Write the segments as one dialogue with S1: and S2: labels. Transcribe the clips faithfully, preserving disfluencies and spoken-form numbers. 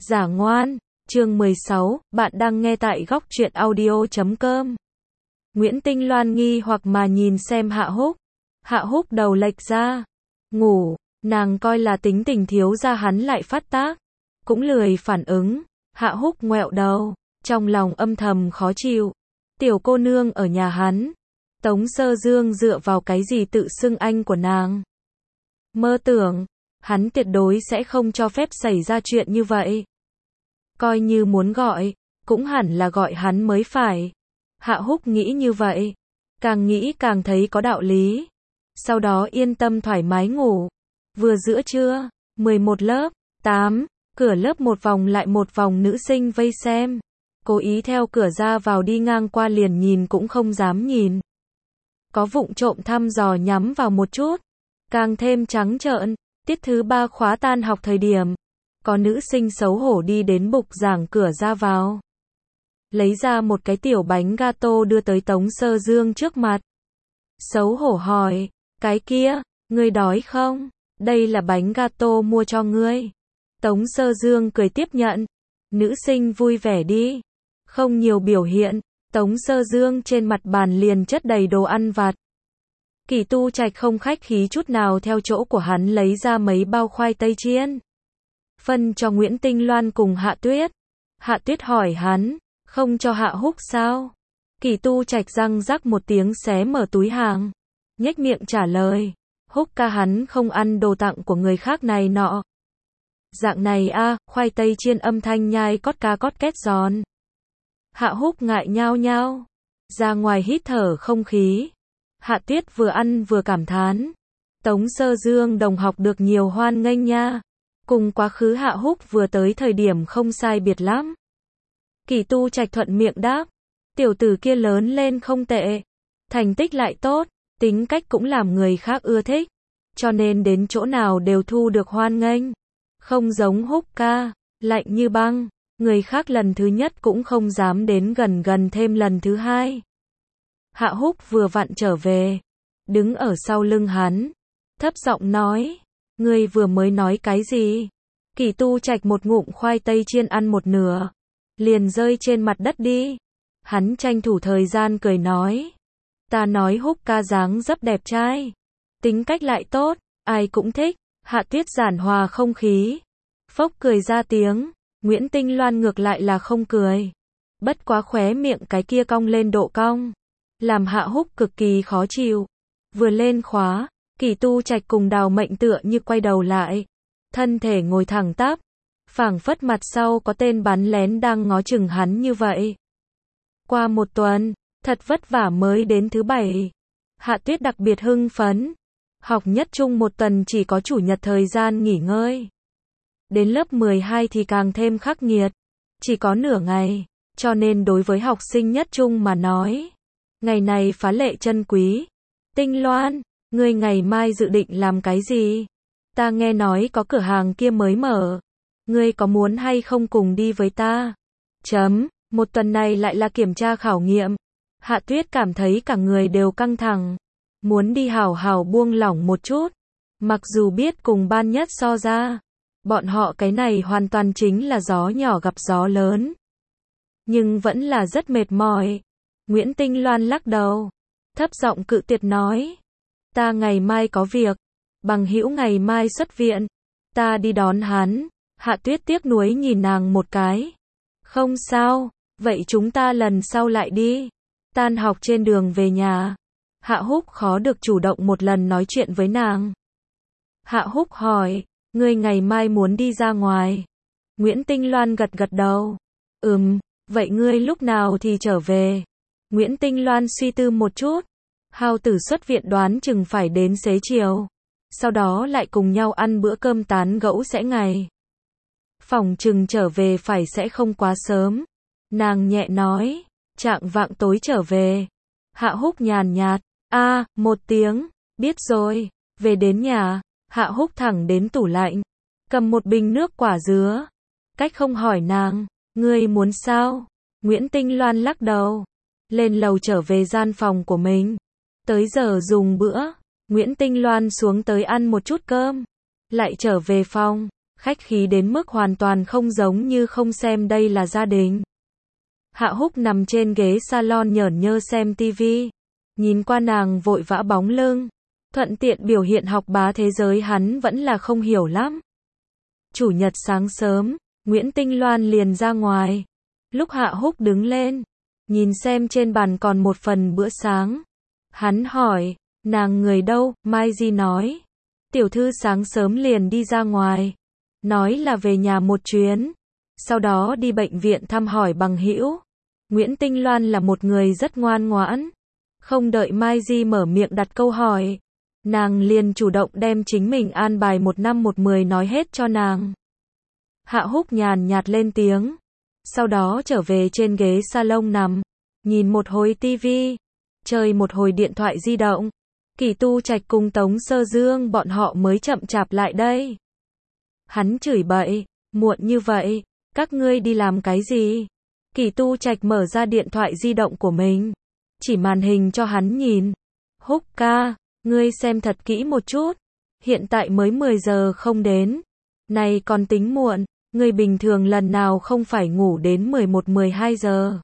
S1: Giả ngoan, chương mười sáu, bạn đang nghe tại góc truyện audio chấm com. Nguyễn Tinh Loan nghi hoặc mà nhìn xem Hạ Húc. Hạ Húc đầu lệch ra, ngủ, nàng coi là tính tình thiếu ra hắn lại phát tác, cũng lười phản ứng. Hạ Húc ngoẹo đầu, trong lòng âm thầm khó chịu. Tiểu cô nương ở nhà hắn, Tống Sơ Dương dựa vào cái gì tự xưng anh của nàng? Mơ tưởng, hắn tuyệt đối sẽ không cho phép xảy ra chuyện như vậy. Coi như muốn gọi, cũng hẳn là gọi hắn mới phải. Hạ Húc nghĩ như vậy, càng nghĩ càng thấy có đạo lý. Sau đó yên tâm thoải mái ngủ. Vừa giữa trưa, mười một lớp, tám, cửa lớp một vòng lại một vòng nữ sinh vây xem. Cố ý theo cửa ra vào đi ngang qua liền nhìn cũng không dám nhìn. Có vụng trộm thăm dò nhắm vào một chút, càng thêm trắng trợn. Tiết thứ ba khóa tan học thời điểm, có nữ sinh xấu hổ đi đến bục giảng cửa ra vào, lấy ra một cái tiểu bánh gato đưa tới Tống Sơ Dương trước mặt. Xấu hổ hỏi, cái kia, ngươi đói không? Đây là bánh gato mua cho ngươi. Tống Sơ Dương cười tiếp nhận. Nữ sinh vui vẻ đi, không nhiều biểu hiện. Tống Sơ Dương trên mặt bàn liền chất đầy đồ ăn vặt. Kỳ Tu Trạch không khách khí chút nào theo chỗ của hắn lấy ra mấy bao khoai tây chiên, phân cho Nguyễn Tinh Loan cùng Hạ Tuyết. Hạ Tuyết hỏi hắn, không cho Hạ Húc sao? Kỳ Tu Trạch răng rắc một tiếng xé mở túi hàng, nhếch miệng trả lời, Húc ca hắn không ăn đồ tặng của người khác này nọ. Dạng này a, à, khoai tây chiên âm thanh nhai cót ca cót két giòn. Hạ Húc ngại nhao nhao, ra ngoài hít thở không khí. Hạ Tuyết vừa ăn vừa cảm thán, Tống Sơ Dương đồng học được nhiều hoan nghênh nha, cùng quá khứ Hạ Húc vừa tới thời điểm không sai biệt lắm. Kỳ Tu Trạch thuận miệng đáp, tiểu tử kia lớn lên không tệ, thành tích lại tốt, tính cách cũng làm người khác ưa thích, cho nên đến chỗ nào đều thu được hoan nghênh. Không giống Húc ca, lạnh như băng, người khác lần thứ nhất cũng không dám đến gần gần thêm lần thứ hai. Hạ Húc vừa vặn trở về, đứng ở sau lưng hắn, thấp giọng nói, ngươi vừa mới nói cái gì? Kỳ Tu Trạch một ngụm khoai tây chiên ăn một nửa, liền rơi trên mặt đất đi. Hắn tranh thủ thời gian cười nói, ta nói Húc ca dáng dấp đẹp trai, tính cách lại tốt, ai cũng thích. Hạ Tuyết giản hòa không khí, phốc cười ra tiếng. Nguyễn Tinh Loan ngược lại là không cười, bất quá khóe miệng cái kia cong lên độ cong, làm Hạ Húc cực kỳ khó chịu. Vừa lên khóa, Kỳ Tu Trạch cùng Đào Mệnh tựa như quay đầu lại, thân thể ngồi thẳng tắp, phảng phất mặt sau có tên bắn lén đang ngó chừng hắn như vậy. Qua một tuần, thật vất vả mới đến thứ bảy. Hạ Tuyết đặc biệt hưng phấn. Học nhất trung một tuần chỉ có chủ nhật thời gian nghỉ ngơi. Đến lớp mười hai thì càng thêm khắc nghiệt, chỉ có nửa ngày, cho nên đối với học sinh nhất trung mà nói, ngày này phá lệ chân quý. Tinh Loan, ngươi ngày mai dự định làm cái gì? Ta nghe nói có cửa hàng kia mới mở, ngươi có muốn hay không cùng đi với ta? Chấm, một tuần này lại là kiểm tra khảo nghiệm. Hạ Tuyết cảm thấy cả người đều căng thẳng, muốn đi hào hào buông lỏng một chút. Mặc dù biết cùng ban nhất so ra, bọn họ cái này hoàn toàn chính là gió nhỏ gặp gió lớn, nhưng vẫn là rất mệt mỏi. Nguyễn Tinh Loan lắc đầu, thấp giọng cự tuyệt nói, ta ngày mai có việc, bằng hữu ngày mai xuất viện, ta đi đón hắn. Hạ Tuyết tiếc nuối nhìn nàng một cái, không sao, vậy chúng ta lần sau lại đi. Tan học trên đường về nhà, Hạ Húc khó được chủ động một lần nói chuyện với nàng. Hạ Húc hỏi, ngươi ngày mai muốn đi ra ngoài? Nguyễn Tinh Loan gật gật đầu, ừm, vậy ngươi lúc nào thì trở về? Nguyễn Tinh Loan suy tư một chút, hao tử xuất viện đoán chừng phải đến xế chiều, sau đó lại cùng nhau ăn bữa cơm tán gẫu sẽ ngày. Phòng chừng trở về phải sẽ không quá sớm. Nàng nhẹ nói, chạng vạng tối trở về. Hạ Húc nhàn nhạt, a, à, một tiếng, biết rồi. Về đến nhà, Hạ Húc thẳng đến tủ lạnh, cầm một bình nước quả dứa. Cách không hỏi nàng, ngươi muốn sao? Nguyễn Tinh Loan lắc đầu, lên lầu trở về gian phòng của mình. Tới giờ dùng bữa, Nguyễn Tinh Loan xuống tới ăn một chút cơm, lại trở về phòng, khách khí đến mức hoàn toàn không giống như không xem đây là gia đình. Hạ Húc nằm trên ghế salon nhởn nhơ xem tivi, nhìn qua nàng vội vã bóng lưng, thuận tiện biểu hiện học bá thế giới hắn vẫn là không hiểu lắm. Chủ nhật sáng sớm, Nguyễn Tinh Loan liền ra ngoài. Lúc Hạ Húc đứng lên, nhìn xem trên bàn còn một phần bữa sáng. Hắn hỏi, nàng người đâu? Mai Di nói, tiểu thư sáng sớm liền đi ra ngoài, nói là về nhà một chuyến, sau đó đi bệnh viện thăm hỏi bằng hữu. Nguyễn Tinh Loan là một người rất ngoan ngoãn, không đợi Mai Di mở miệng đặt câu hỏi, nàng liền chủ động đem chính mình an bài một năm một mười nói hết cho nàng. Hạ Húc nhàn nhạt lên tiếng, sau đó trở về trên ghế salon nằm, nhìn một hồi tivi, chơi một hồi điện thoại di động. Kỳ Tu Trạch cùng Tống Sơ Dương bọn họ mới chậm chạp lại đây. Hắn chửi bậy, muộn như vậy, các ngươi đi làm cái gì? Kỳ Tu Trạch mở ra điện thoại di động của mình, chỉ màn hình cho hắn nhìn. Húc ca, ngươi xem thật kỹ một chút, hiện tại mới mười giờ không đến, này còn tính muộn, ngươi bình thường lần nào không phải ngủ đến mười một mười hai giờ.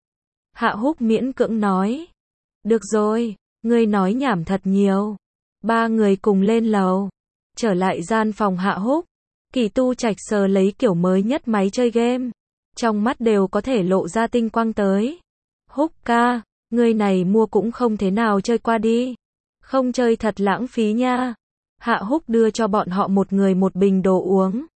S1: Hạ Húc miễn cưỡng nói, được rồi, ngươi nói nhảm thật nhiều. Ba người cùng lên lầu, trở lại gian phòng Hạ Húc, Kỳ Tu Trạch sờ lấy kiểu mới nhất máy chơi game, trong mắt đều có thể lộ ra tinh quang tới. Húc ca, ngươi này mua cũng không thế nào chơi qua đi, không chơi thật lãng phí nha. Hạ Húc đưa cho bọn họ một người một bình đồ uống.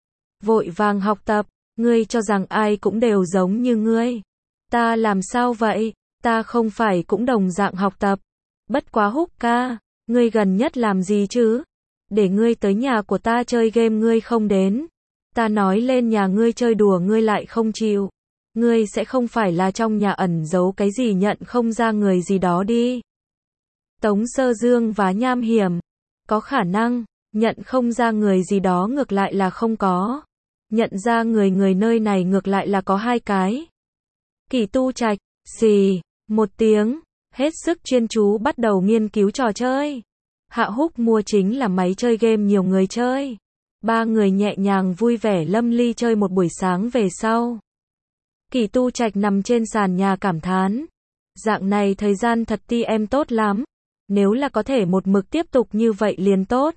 S1: Vội vàng học tập, ngươi cho rằng ai cũng đều giống như ngươi. Ta làm sao vậy, ta không phải cũng đồng dạng học tập. Bất quá Húc ca, ngươi gần nhất làm gì chứ? Để ngươi tới nhà của ta chơi game ngươi không đến. Ta nói lên nhà ngươi chơi đùa ngươi lại không chịu. Ngươi sẽ không phải là trong nhà ẩn giấu cái gì nhận không ra người gì đó đi. Tống Sơ Dương và nham hiểm. Có khả năng, nhận không ra người gì đó ngược lại là không có. Nhận ra người người nơi này ngược lại là có hai cái. Kỳ Tu Trạch, xì, một tiếng, hết sức chuyên chú bắt đầu nghiên cứu trò chơi. Hạ Húc mua chính là máy chơi game nhiều người chơi. Ba người nhẹ nhàng vui vẻ lâm ly chơi một buổi sáng về sau. Kỳ Tu Trạch nằm trên sàn nhà cảm thán. Dạng này thời gian thật ti em tốt lắm. Nếu là có thể một mực tiếp tục như vậy liền tốt.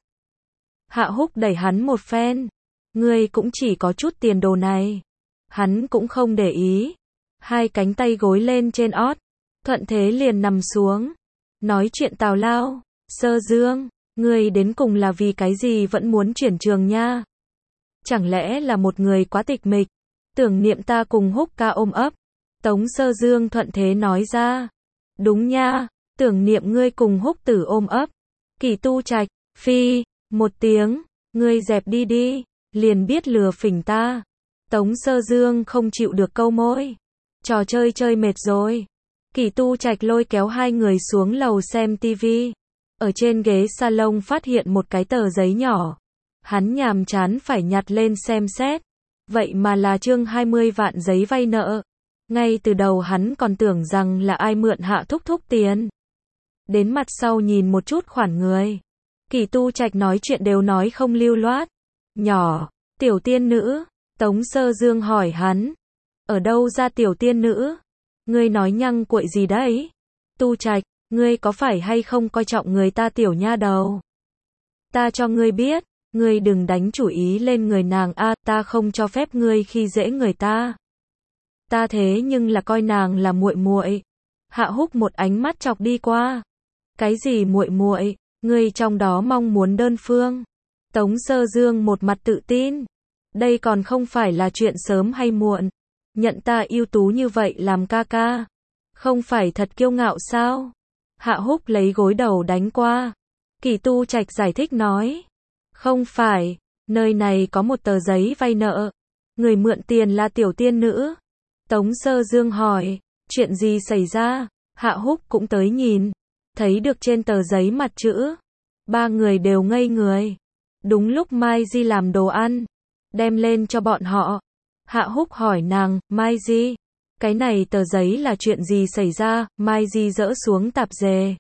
S1: Hạ Húc đẩy hắn một phen. Ngươi cũng chỉ có chút tiền đồ này. Hắn cũng không để ý. Hai cánh tay gối lên trên ót. Thuận thế liền nằm xuống. Nói chuyện tào lao. Sơ Dương, ngươi đến cùng là vì cái gì vẫn muốn chuyển trường nha? Chẳng lẽ là một người quá tịch mịch? Tưởng niệm ta cùng Húc ca ôm ấp. Tống Sơ Dương thuận thế nói ra. Đúng nha, tưởng niệm ngươi cùng Húc tử ôm ấp. Kỳ Tu Trạch, phi, một tiếng, ngươi dẹp đi đi, liền biết lừa phỉnh ta. Tống Sơ Dương không chịu được câu môi. Trò chơi chơi mệt rồi. Kỳ Tu Trạch lôi kéo hai người xuống lầu xem tivi. Ở trên ghế salon phát hiện một cái tờ giấy nhỏ. Hắn nhàm chán phải nhặt lên xem xét. Vậy mà là chương hai mươi vạn giấy vay nợ. Ngay từ đầu hắn còn tưởng rằng là ai mượn Hạ Thúc Thúc tiền. Đến mặt sau nhìn một chút khoản người. Kỳ Tu Trạch nói chuyện đều nói không lưu loát. Nhỏ, tiểu tiên nữ. Tống Sơ Dương hỏi hắn. Ở đâu ra tiểu tiên nữ? Ngươi nói nhăng cuội gì đấy? Tu Trạch, ngươi có phải hay không coi trọng người ta tiểu nha đầu? Ta cho ngươi biết, ngươi đừng đánh chủ ý lên người nàng a, ta không cho phép ngươi khi dễ người ta. Ta thế nhưng là coi nàng là muội muội. Hạ Húc một ánh mắt chọc đi qua. Cái gì muội muội, ngươi trong đó mong muốn đơn phương. Tống Sơ Dương một mặt tự tin. Đây còn không phải là chuyện sớm hay muộn. Nhận ta ưu tú như vậy làm ca ca. Không phải thật kiêu ngạo sao? Hạ Húc lấy gối đầu đánh qua. Kỳ Tu Trạch giải thích nói. Không phải, nơi này có một tờ giấy vay nợ. Người mượn tiền là tiểu tiên nữ. Tống Sơ Dương hỏi, chuyện gì xảy ra? Hạ Húc cũng tới nhìn. Thấy được trên tờ giấy mặt chữ. Ba người đều ngây người. Đúng lúc Mai Di làm đồ ăn. Đem lên cho bọn họ. Hạ Húc hỏi nàng, Mai Di, cái này tờ giấy là chuyện gì xảy ra? Mai Di dỡ xuống tạp dề.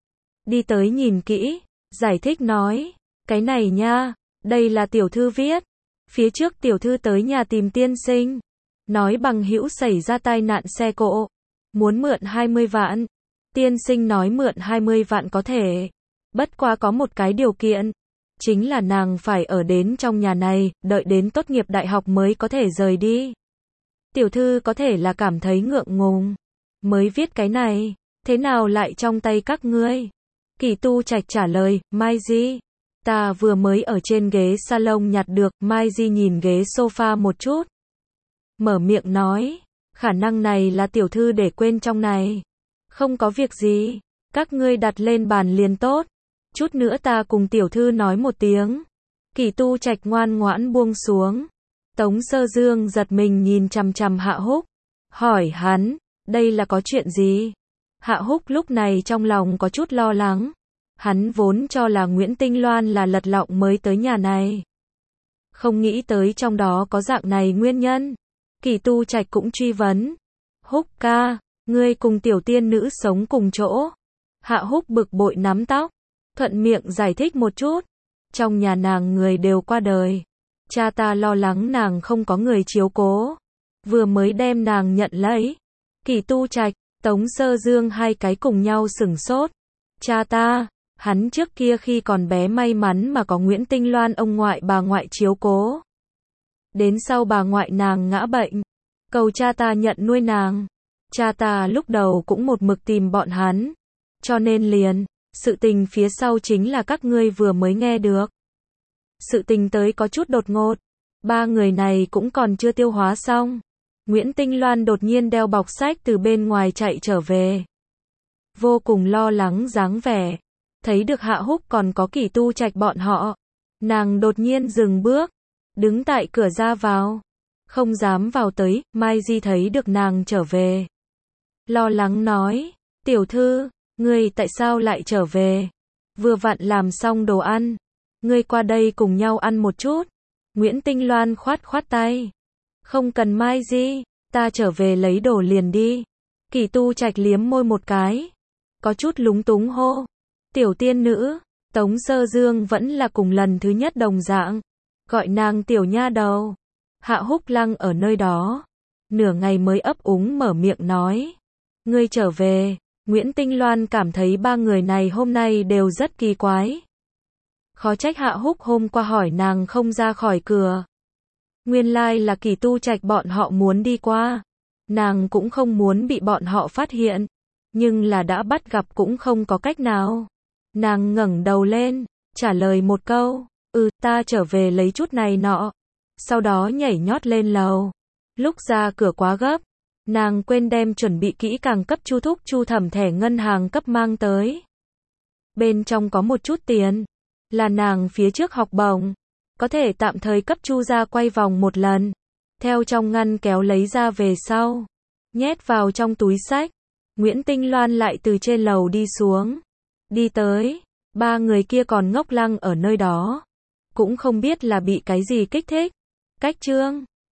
S1: Đi tới nhìn kỹ, giải thích nói, cái này nha, đây là tiểu thư viết. Phía trước tiểu thư tới nhà tìm tiên sinh, nói bằng hữu xảy ra tai nạn xe cộ, muốn mượn hai mươi vạn. Tiên sinh nói mượn hai mươi vạn có thể, bất quá có một cái điều kiện, chính là nàng phải ở đến trong nhà này, đợi đến tốt nghiệp đại học mới có thể rời đi. Tiểu thư có thể là cảm thấy ngượng ngùng, mới viết cái này, thế nào lại trong tay các ngươi? Kỳ Tu Trạch trả lời, Mai Di, ta vừa mới ở trên ghế salon nhặt được. Mai Di nhìn ghế sofa một chút, mở miệng nói, khả năng này là tiểu thư để quên trong này. Không có việc gì, các ngươi đặt lên bàn liền tốt, chút nữa ta cùng tiểu thư nói một tiếng. Kỳ Tu Trạch ngoan ngoãn buông xuống. Tống Sơ Dương giật mình nhìn chằm chằm Hạ Húc, hỏi hắn, đây là có chuyện gì? Hạ Húc lúc này trong lòng có chút lo lắng, hắn vốn cho là Nguyễn Tinh Loan là lật lọng mới tới nhà này, không nghĩ tới trong đó có dạng này nguyên nhân. Kỳ Tu Trạch cũng truy vấn, Húc ca, ngươi cùng tiểu tiên nữ sống cùng chỗ? Hạ Húc bực bội nắm tóc, thuận miệng giải thích một chút, trong nhà nàng người đều qua đời, cha ta lo lắng nàng không có người chiếu cố, vừa mới đem nàng nhận lấy. Kỳ Tu Trạch, Tống Sơ Dương hai cái cùng nhau sửng sốt. Cha ta, hắn trước kia khi còn bé may mắn mà có Nguyễn Tinh Loan ông ngoại bà ngoại chiếu cố. Đến sau bà ngoại nàng ngã bệnh, cầu cha ta nhận nuôi nàng. Cha ta lúc đầu cũng một mực tìm bọn hắn, cho nên liền, sự tình phía sau chính là các ngươi vừa mới nghe được. Sự tình tới có chút đột ngột, ba người này cũng còn chưa tiêu hóa xong. Nguyễn Tinh Loan đột nhiên đeo bọc sách từ bên ngoài chạy trở về, vô cùng lo lắng dáng vẻ, thấy được Hạ Húc còn có Kỳ Tu Trạch bọn họ, nàng đột nhiên dừng bước, đứng tại cửa ra vào, không dám vào tới. Mai Di thấy được nàng trở về, lo lắng nói, tiểu thư, ngươi tại sao lại trở về? Vừa vặn làm xong đồ ăn, ngươi qua đây cùng nhau ăn một chút. Nguyễn Tinh Loan khoát khoát tay, không cần Mai Di, ta trở về lấy đồ liền đi. Kỳ Tu Trạch liếm môi một cái, có chút lúng túng hô, tiểu tiên nữ. Tống Sơ Dương vẫn là cùng lần thứ nhất đồng dạng, gọi nàng tiểu nha đầu. Hạ Húc lăng ở nơi đó, nửa ngày mới ấp úng mở miệng nói, ngươi trở về. Nguyễn Tinh Loan cảm thấy ba người này hôm nay đều rất kỳ quái. Khó trách Hạ Húc hôm qua hỏi nàng không ra khỏi cửa. Nguyên lai là Kỳ Tu Trạch bọn họ muốn đi qua. Nàng cũng không muốn bị bọn họ phát hiện, nhưng là đã bắt gặp cũng không có cách nào. Nàng ngẩng đầu lên, trả lời một câu, ừ, ta trở về lấy chút này nọ. Sau đó nhảy nhót lên lầu. Lúc ra cửa quá gấp, nàng quên đem chuẩn bị kỹ càng cấp Chu Thúc Chu Thẩm thẻ ngân hàng cấp mang tới. Bên trong có một chút tiền, là nàng phía trước học bổng, có thể tạm thời cấp Chu gia quay vòng một lần. Theo trong ngăn kéo lấy ra về sau, nhét vào trong túi xách. Nguyễn Tinh Loan lại từ trên lầu đi xuống, đi tới, ba người kia còn ngốc lăng ở nơi đó, cũng không biết là bị cái gì kích thích. Cách chương